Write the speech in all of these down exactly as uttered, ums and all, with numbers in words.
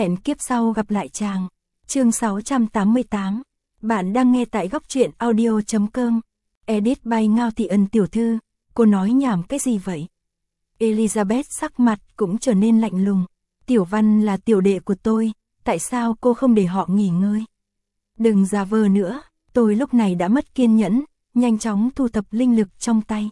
Hẹn kiếp sau gặp lại chàng. Chương sáu trăm tám mươi tám. Bạn đang nghe tại góc truyện audio chấm com. Edit by Ngao Thị Ân tiểu thư. Cô nói nhảm cái gì vậy? Elizabeth sắc mặt cũng trở nên lạnh lùng. Tiểu Văn là tiểu đệ của tôi, tại sao cô không để họ nghỉ ngơi? Đừng giả vờ nữa, tôi lúc này đã mất kiên nhẫn, nhanh chóng thu thập linh lực trong tay.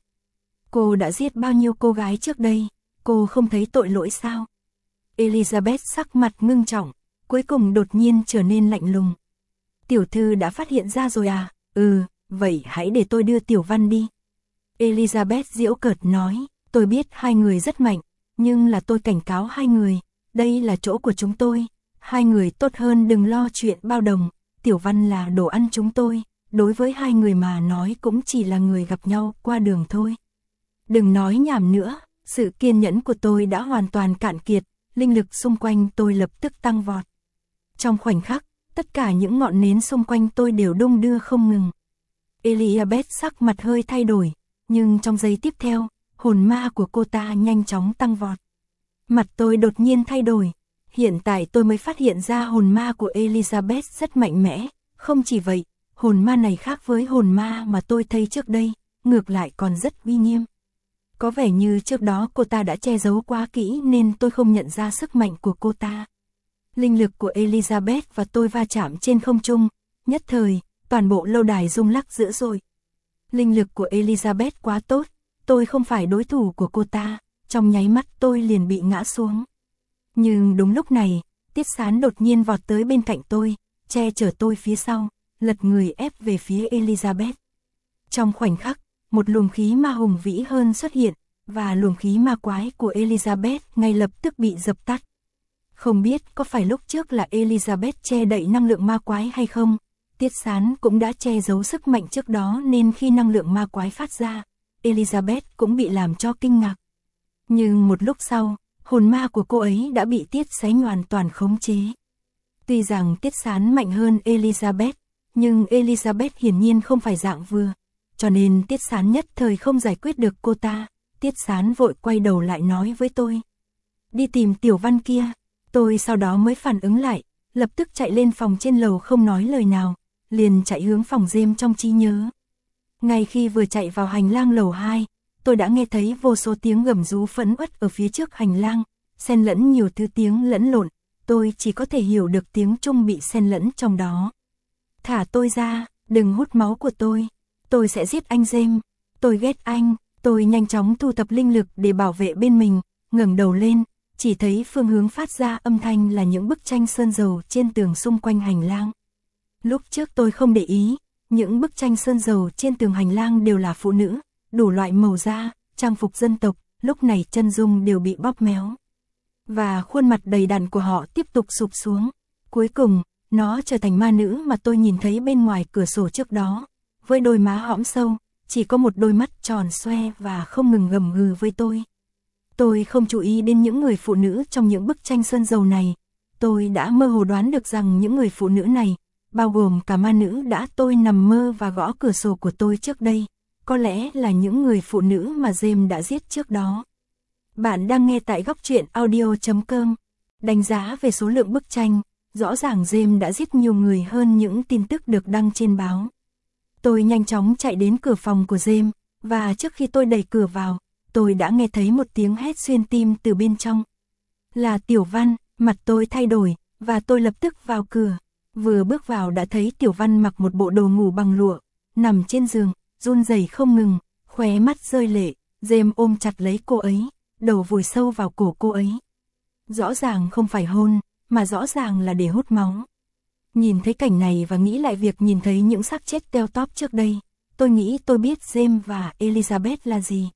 Cô đã giết bao nhiêu cô gái trước đây, cô không thấy tội lỗi sao? Elizabeth sắc mặt ngưng trọng, cuối cùng đột nhiên trở nên lạnh lùng. Tiểu thư đã phát hiện ra rồi à? Ừ, vậy hãy để tôi đưa Tiểu Văn đi. Elizabeth giễu cợt nói, tôi biết hai người rất mạnh, nhưng là tôi cảnh cáo hai người, đây là chỗ của chúng tôi. Hai người tốt hơn đừng lo chuyện bao đồng, Tiểu Văn là đồ ăn chúng tôi, đối với hai người mà nói cũng chỉ là người gặp nhau qua đường thôi. Đừng nói nhảm nữa, sự kiên nhẫn của tôi đã hoàn toàn cạn kiệt, linh lực xung quanh tôi lập tức tăng vọt. Trong khoảnh khắc, tất cả những ngọn nến xung quanh tôi đều đung đưa không ngừng. Elizabeth sắc mặt hơi thay đổi, nhưng trong giây tiếp theo, hồn ma của cô ta nhanh chóng tăng vọt. Mặt tôi đột nhiên thay đổi, hiện tại tôi mới phát hiện ra hồn ma của Elizabeth rất mạnh mẽ, không chỉ vậy, hồn ma này khác với hồn ma mà tôi thấy trước đây, ngược lại còn rất uy nghiêm. Có vẻ như trước đó cô ta đã che giấu quá kỹ nên tôi không nhận ra sức mạnh của cô ta. Linh lực của Elizabeth và tôi va chạm trên không trung, nhất thời, toàn bộ lâu đài rung lắc dữ dội. Linh lực của Elizabeth quá tốt, tôi không phải đối thủ của cô ta, trong nháy mắt tôi liền bị ngã xuống. Nhưng đúng lúc này, Tiết Sán đột nhiên vọt tới bên cạnh tôi, che chở tôi phía sau, lật người ép về phía Elizabeth. Trong khoảnh khắc, một luồng khí ma hùng vĩ hơn xuất hiện, và luồng khí ma quái của Elizabeth ngay lập tức bị dập tắt. Không biết có phải lúc trước là Elizabeth che đậy năng lượng ma quái hay không, Tiết Sán cũng đã che giấu sức mạnh trước đó nên khi năng lượng ma quái phát ra, Elizabeth cũng bị làm cho kinh ngạc. Nhưng một lúc sau, hồn ma của cô ấy đã bị Tiết Sánh hoàn toàn khống chế. Tuy rằng Tiết Sán mạnh hơn Elizabeth, nhưng Elizabeth hiển nhiên không phải dạng vừa, cho nên Tiết Sán nhất thời không giải quyết được cô ta. Tiết Sán vội quay đầu lại nói với tôi, đi tìm Tiểu Văn kia. Tôi sau đó mới phản ứng lại, lập tức chạy lên phòng trên lầu không nói lời nào, liền chạy hướng phòng Gem trong trí nhớ. Ngay khi vừa chạy vào hành lang lầu hai, tôi đã nghe thấy vô số tiếng gầm rú phẫn uất ở phía trước hành lang, xen lẫn nhiều thứ tiếng lẫn lộn, tôi chỉ có thể hiểu được tiếng Trung bị xen lẫn trong đó. Thả tôi ra, đừng hút máu của tôi, tôi sẽ giết anh Gem, tôi ghét anh. Tôi nhanh chóng thu thập linh lực để bảo vệ bên mình, ngẩng đầu lên, chỉ thấy phương hướng phát ra âm thanh là những bức tranh sơn dầu trên tường xung quanh hành lang. Lúc trước tôi không để ý, những bức tranh sơn dầu trên tường hành lang đều là phụ nữ, đủ loại màu da, trang phục dân tộc, lúc này chân dung đều bị bóp méo. Và khuôn mặt đầy đặn của họ tiếp tục sụp xuống. Cuối cùng, nó trở thành ma nữ mà tôi nhìn thấy bên ngoài cửa sổ trước đó, với đôi má hõm sâu. Chỉ có một đôi mắt tròn xoe và không ngừng gầm gừ với tôi. Tôi không chú ý đến những người phụ nữ trong những bức tranh sơn dầu này. Tôi đã mơ hồ đoán được rằng những người phụ nữ này, bao gồm cả ma nữ đã tôi nằm mơ và gõ cửa sổ của tôi trước đây, có lẽ là những người phụ nữ mà Gem đã giết trước đó. Bạn đang nghe tại góc truyện audio chấm com. Đánh giá về số lượng bức tranh, rõ ràng Gem đã giết nhiều người hơn những tin tức được đăng trên báo. Tôi nhanh chóng chạy đến cửa phòng của Gem, và trước khi tôi đẩy cửa vào, tôi đã nghe thấy một tiếng hét xuyên tim từ bên trong. Là Tiểu Văn, mặt tôi thay đổi, và tôi lập tức vào cửa. Vừa bước vào đã thấy Tiểu Văn mặc một bộ đồ ngủ bằng lụa, nằm trên giường, run rẩy không ngừng, khóe mắt rơi lệ. Gem ôm chặt lấy cô ấy, đầu vùi sâu vào cổ cô ấy. Rõ ràng không phải hôn, mà rõ ràng là để hút máu. Nhìn thấy cảnh này và nghĩ lại việc nhìn thấy những xác chết teo tóp trước đây, tôi nghĩ tôi biết Gem và Elizabeth là gì.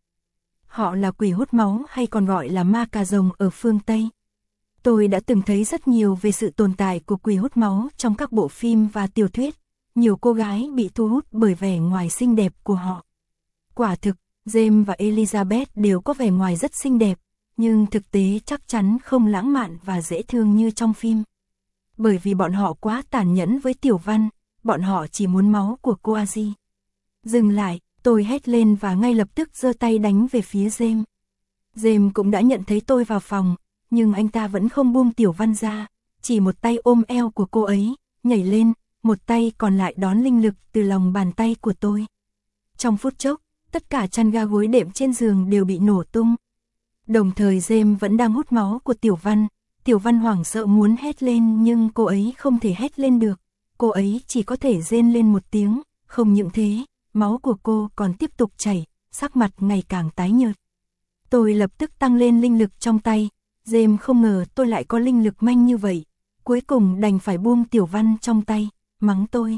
Họ là quỷ hút máu hay còn gọi là ma cà rồng ở phương Tây. Tôi đã từng thấy rất nhiều về sự tồn tại của quỷ hút máu trong các bộ phim và tiểu thuyết. Nhiều cô gái bị thu hút bởi vẻ ngoài xinh đẹp của họ. Quả thực, Gem và Elizabeth đều có vẻ ngoài rất xinh đẹp, nhưng thực tế chắc chắn không lãng mạn và dễ thương như trong phim. Bởi vì bọn họ quá tàn nhẫn với Tiểu Văn, bọn họ chỉ muốn máu của cô Aji. Dừng lại, tôi hét lên và ngay lập tức giơ tay đánh về phía Gem. Gem cũng đã nhận thấy tôi vào phòng, nhưng anh ta vẫn không buông Tiểu Văn ra, chỉ một tay ôm eo của cô ấy, nhảy lên, một tay còn lại đón linh lực từ lòng bàn tay của tôi. Trong phút chốc, tất cả chăn ga gối đệm trên giường đều bị nổ tung. Đồng thời James vẫn đang hút máu của Tiểu Văn. Tiểu Văn hoảng sợ muốn hét lên nhưng cô ấy không thể hét lên được. Cô ấy chỉ có thể rên lên một tiếng, không những thế, máu của cô còn tiếp tục chảy, sắc mặt ngày càng tái nhợt. Tôi lập tức tăng lên linh lực trong tay. James không ngờ tôi lại có linh lực manh như vậy. Cuối cùng đành phải buông Tiểu Văn trong tay, mắng tôi.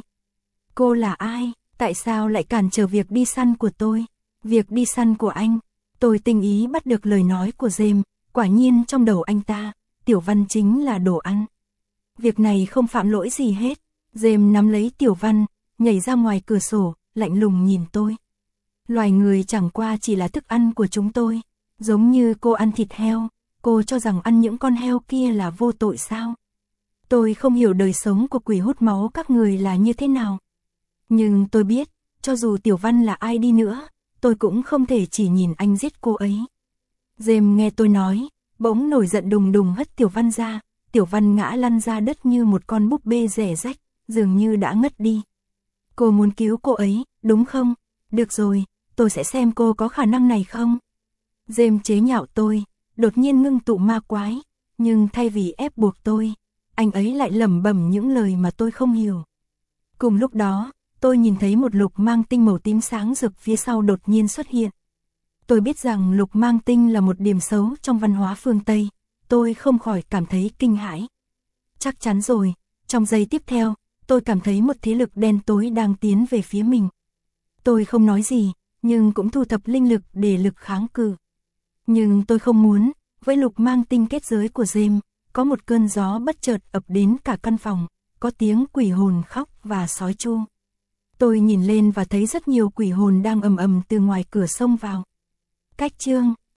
Cô là ai? Tại sao lại cản trở việc đi săn của tôi? Việc đi săn của anh? Tôi tinh ý bắt được lời nói của James, quả nhiên trong đầu anh ta, Tiểu Văn chính là đồ ăn. Việc này không phạm lỗi gì hết. James nắm lấy Tiểu Văn, nhảy ra ngoài cửa sổ, lạnh lùng nhìn tôi. Loài người chẳng qua chỉ là thức ăn của chúng tôi, giống như cô ăn thịt heo, cô cho rằng ăn những con heo kia là vô tội sao? Tôi không hiểu đời sống của quỷ hút máu các người là như thế nào. Nhưng tôi biết, cho dù Tiểu Văn là ai đi nữa, tôi cũng không thể chỉ nhìn anh giết cô ấy. James nghe tôi nói, bỗng nổi giận đùng đùng hất Tiểu Văn ra. Tiểu Văn ngã lăn ra đất như một con búp bê rẻ rách, dường như đã ngất đi. Cô muốn cứu cô ấy, đúng không? Được rồi, tôi sẽ xem cô có khả năng này không? James chế nhạo tôi, đột nhiên ngưng tụ ma quái, nhưng thay vì ép buộc tôi, anh ấy lại lẩm bẩm những lời mà tôi không hiểu. Cùng lúc đó, tôi nhìn thấy một lục mang tinh màu tím sáng rực phía sau đột nhiên xuất hiện. Tôi biết rằng lục mang tinh là một điểm xấu trong văn hóa phương Tây, tôi không khỏi cảm thấy kinh hãi. Chắc chắn rồi, trong giây tiếp theo, tôi cảm thấy một thế lực đen tối đang tiến về phía mình. Tôi không nói gì, nhưng cũng thu thập linh lực để lực kháng cự. Nhưng tôi không muốn, với lục mang tinh kết giới của James, có một cơn gió bất chợt ập đến cả căn phòng, có tiếng quỷ hồn khóc và sói tru. Tôi nhìn lên và thấy rất nhiều quỷ hồn đang ầm ầm từ ngoài cửa xông vào. Cách chương